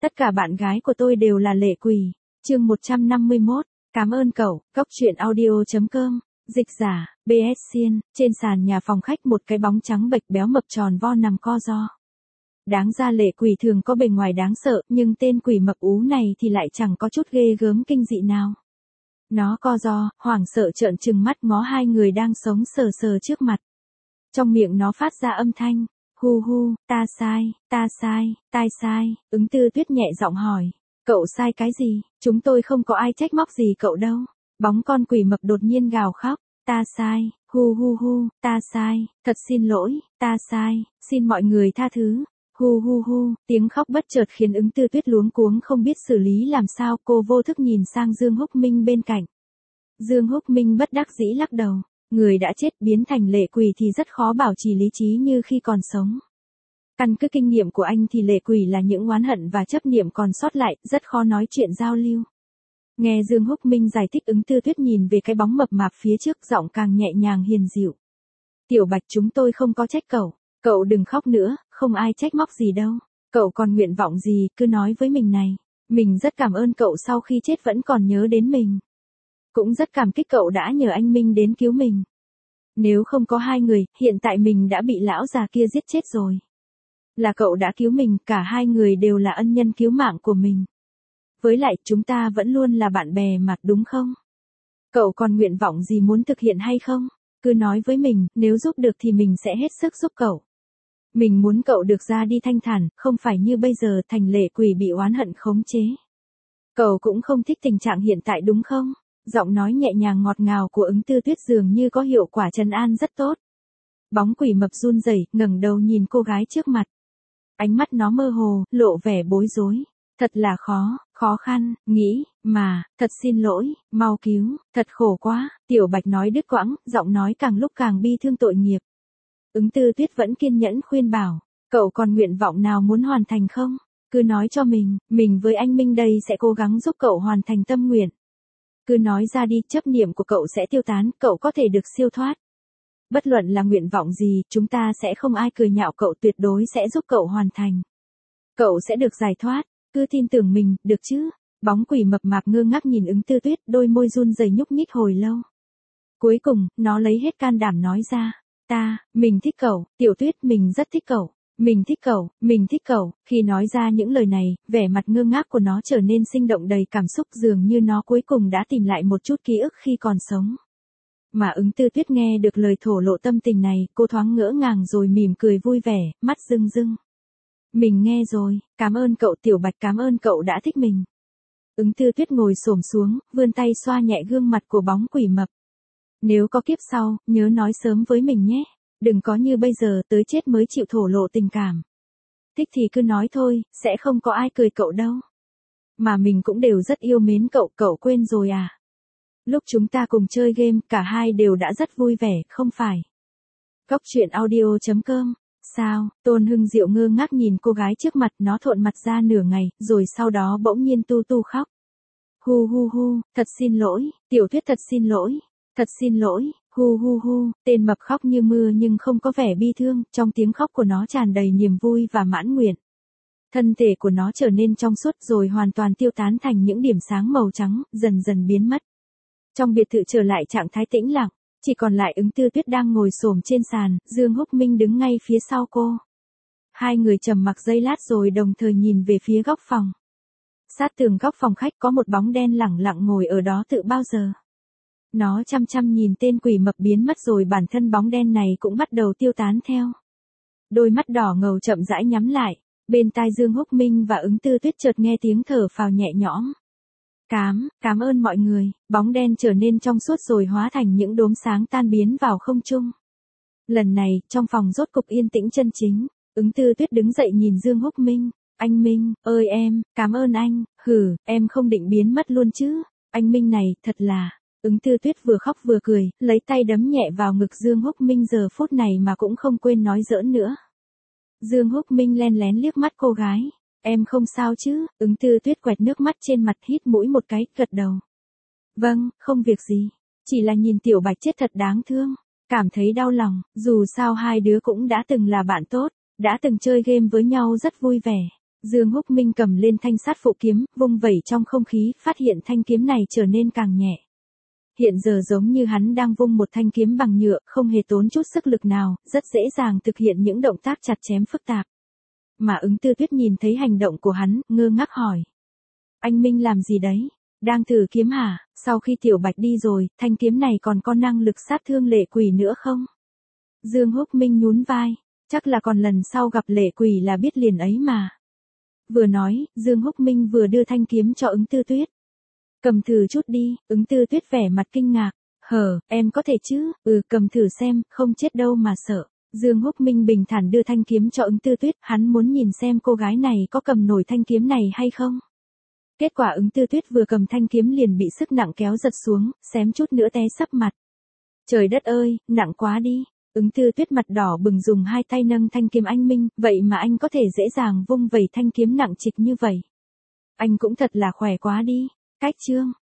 Tất cả bạn gái của tôi đều là lệ quỷ. Chương 151. Cảm ơn cậu. Cốc truyện audio.com. Dịch giả, BS Xiên. Trên sàn nhà phòng khách một cái bóng trắng bệch béo mập tròn vo nằm co ro. Đáng ra lệ quỷ thường có bề ngoài đáng sợ, nhưng tên quỷ mập ú này thì lại chẳng có chút ghê gớm kinh dị nào. Nó co ro, hoảng sợ trợn trừng mắt ngó hai người đang sống sờ sờ trước mặt. Trong miệng nó phát ra âm thanh, hu hu, ta sai, tai sai. Ứng Tư Tuyết nhẹ giọng hỏi, cậu sai cái gì? Chúng tôi không có ai trách móc gì cậu đâu. Bóng con quỷ mập đột nhiên gào khóc, ta sai, hu hu hu, ta sai, thật xin lỗi, ta sai, xin mọi người tha thứ. Hu hu hu, tiếng khóc bất chợt khiến Ứng Tư Tuyết luống cuống không biết xử lý làm sao, cô vô thức nhìn sang Dương Húc Minh bên cạnh. Dương Húc Minh bất đắc dĩ lắc đầu, người đã chết biến thành lệ quỷ thì rất khó bảo trì lý trí như khi còn sống. Căn cứ kinh nghiệm của anh thì lệ quỷ là những oán hận và chấp niệm còn sót lại, rất khó nói chuyện giao lưu. Nghe Dương Húc Minh giải thích, Ứng Tư Tuyết nhìn về cái bóng mập mạp phía trước, giọng càng nhẹ nhàng hiền dịu. Tiểu Bạch, chúng tôi không có trách cậu. Cậu đừng khóc nữa, không ai trách móc gì đâu. Cậu còn nguyện vọng gì, cứ nói với mình này. Mình rất cảm ơn cậu sau khi chết vẫn còn nhớ đến mình. Cũng rất cảm kích cậu đã nhờ anh Minh đến cứu mình. Nếu không có hai người, hiện tại mình đã bị lão già kia giết chết rồi. Là cậu đã cứu mình, cả hai người đều là ân nhân cứu mạng của mình. Với lại, chúng ta vẫn luôn là bạn bè mà, đúng không? Cậu còn nguyện vọng gì muốn thực hiện hay không? Cứ nói với mình, nếu giúp được thì mình sẽ hết sức giúp cậu. Mình muốn cậu được ra đi thanh thản, không phải như bây giờ thành lệ quỷ bị oán hận khống chế. Cậu cũng không thích tình trạng hiện tại đúng không? Giọng nói nhẹ nhàng ngọt ngào của Ứng Tư Tuyết dường như có hiệu quả trấn an rất tốt. Bóng quỷ mập run rẩy, ngẩng đầu nhìn cô gái trước mặt. Ánh mắt nó mơ hồ, lộ vẻ bối rối. Thật là khó khăn, nghĩ, mà, thật xin lỗi, mau cứu, thật khổ quá. Tiểu Bạch nói đứt quãng, giọng nói càng lúc càng bi thương tội nghiệp. Ứng Tư Tuyết vẫn kiên nhẫn khuyên bảo, cậu còn nguyện vọng nào muốn hoàn thành không? Cứ nói cho mình với anh Minh đây sẽ cố gắng giúp cậu hoàn thành tâm nguyện. Cứ nói ra đi, chấp niệm của cậu sẽ tiêu tán, cậu có thể được siêu thoát. Bất luận là nguyện vọng gì, chúng ta sẽ không ai cười nhạo cậu, tuyệt đối sẽ giúp cậu hoàn thành. Cậu sẽ được giải thoát, cứ tin tưởng mình, được chứ? Bóng quỷ mập mạp ngơ ngác nhìn Ứng Tư Tuyết, đôi môi run rẩy nhúc nhích hồi lâu. Cuối cùng, nó lấy hết can đảm nói ra, mình thích cậu, Tiểu Tuyết, mình rất thích cậu. Mình thích cậu. Khi nói ra những lời này, vẻ mặt ngơ ngác của nó trở nên sinh động đầy cảm xúc, dường như nó cuối cùng đã tìm lại một chút ký ức khi còn sống. Mà Ứng Tư Tuyết nghe được lời thổ lộ tâm tình này, cô thoáng ngỡ ngàng rồi mỉm cười vui vẻ, mắt rưng rưng. Mình nghe rồi, cảm ơn cậu Tiểu Bạch, cảm ơn cậu đã thích mình. Ứng Tư Tuyết ngồi xổm xuống, vươn tay xoa nhẹ gương mặt của bóng quỷ mập. Nếu có kiếp sau, nhớ nói sớm với mình nhé. Đừng có như bây giờ tới chết mới chịu thổ lộ tình cảm. Thích thì cứ nói thôi, sẽ không có ai cười cậu đâu. Mà mình cũng đều rất yêu mến cậu, cậu quên rồi à? Lúc chúng ta cùng chơi game, cả hai đều đã rất vui vẻ, không phải? Cốc truyện audio.com. Sao? Tôn Hưng Diệu ngơ ngác nhìn cô gái trước mặt, nó thộn mặt ra nửa ngày, rồi sau đó bỗng nhiên tu tu khóc. Hu hu hu, thật xin lỗi, Tiểu Tuyết, thật xin lỗi. Thật xin lỗi, hu hu hu, tên mập khóc như mưa nhưng không có vẻ bi thương, trong tiếng khóc của nó tràn đầy niềm vui và mãn nguyện. Thân thể của nó trở nên trong suốt rồi hoàn toàn tiêu tán thành những điểm sáng màu trắng, dần dần biến mất. Trong biệt thự trở lại trạng thái tĩnh lặng, chỉ còn lại Ứng Tư Tuyết đang ngồi xổm trên sàn, Dương Húc Minh đứng ngay phía sau cô. Hai người trầm mặc giây lát rồi đồng thời nhìn về phía góc phòng. Sát tường góc phòng khách có một bóng đen lẳng lặng ngồi ở đó tự bao giờ. Nó chăm chăm nhìn tên quỷ mập biến mất rồi bản thân bóng đen này cũng bắt đầu tiêu tán theo. Đôi mắt đỏ ngầu chậm rãi nhắm lại, bên tai Dương Húc Minh và Ứng Tư Tuyết chợt nghe tiếng thở phào nhẹ nhõm. Cảm ơn mọi người, bóng đen trở nên trong suốt rồi hóa thành những đốm sáng tan biến vào không trung. Lần này, trong phòng rốt cục yên tĩnh chân chính, Ứng Tư Tuyết đứng dậy nhìn Dương Húc Minh, anh Minh, ơi em, cảm ơn anh, em không định biến mất luôn chứ, anh Minh này, thật là... Ứng Tư Tuyết vừa khóc vừa cười, lấy tay đấm nhẹ vào ngực Dương Húc Minh giờ phút này mà cũng không quên nói giỡn nữa. Dương Húc Minh len lén liếc mắt cô gái. Em không sao chứ? Ứng Tư Tuyết quẹt nước mắt trên mặt, hít mũi một cái, gật đầu. Vâng, không việc gì. Chỉ là nhìn Tiểu Bạch chết thật đáng thương. Cảm thấy đau lòng, dù sao hai đứa cũng đã từng là bạn tốt, đã từng chơi game với nhau rất vui vẻ. Dương Húc Minh cầm lên thanh sát phụ kiếm, vung vẩy trong không khí, phát hiện thanh kiếm này trở nên càng nhẹ. Hiện giờ giống như hắn đang vung một thanh kiếm bằng nhựa, không hề tốn chút sức lực nào, rất dễ dàng thực hiện những động tác chặt chém phức tạp. Mà Ứng Tư Tuyết nhìn thấy hành động của hắn, ngơ ngác hỏi. Anh Minh làm gì đấy? Đang thử kiếm hả? Sau khi Tiểu Bạch đi rồi, thanh kiếm này còn có năng lực sát thương lệ quỷ nữa không? Dương Húc Minh nhún vai. Chắc là còn lần sau gặp lệ quỷ là biết liền ấy mà. Vừa nói, Dương Húc Minh vừa đưa thanh kiếm cho Ứng Tư Tuyết. Cầm thử chút đi, Ứng Tư Tuyết vẻ mặt kinh ngạc. Em có thể chứ? Cầm thử xem, không chết đâu mà sợ. Dương Húc Minh bình thản đưa thanh kiếm cho Ứng Tư Tuyết, hắn muốn nhìn xem cô gái này có cầm nổi thanh kiếm này hay không. Kết quả Ứng Tư Tuyết vừa cầm thanh kiếm liền bị sức nặng kéo giật xuống, xém chút nữa té sấp mặt. Trời đất ơi, nặng quá đi. Ứng Tư Tuyết mặt đỏ bừng dùng hai tay nâng thanh kiếm anh Minh, vậy mà anh có thể dễ dàng vung vẩy thanh kiếm nặng trịch như vậy. Anh cũng thật là khỏe quá đi. Cách chương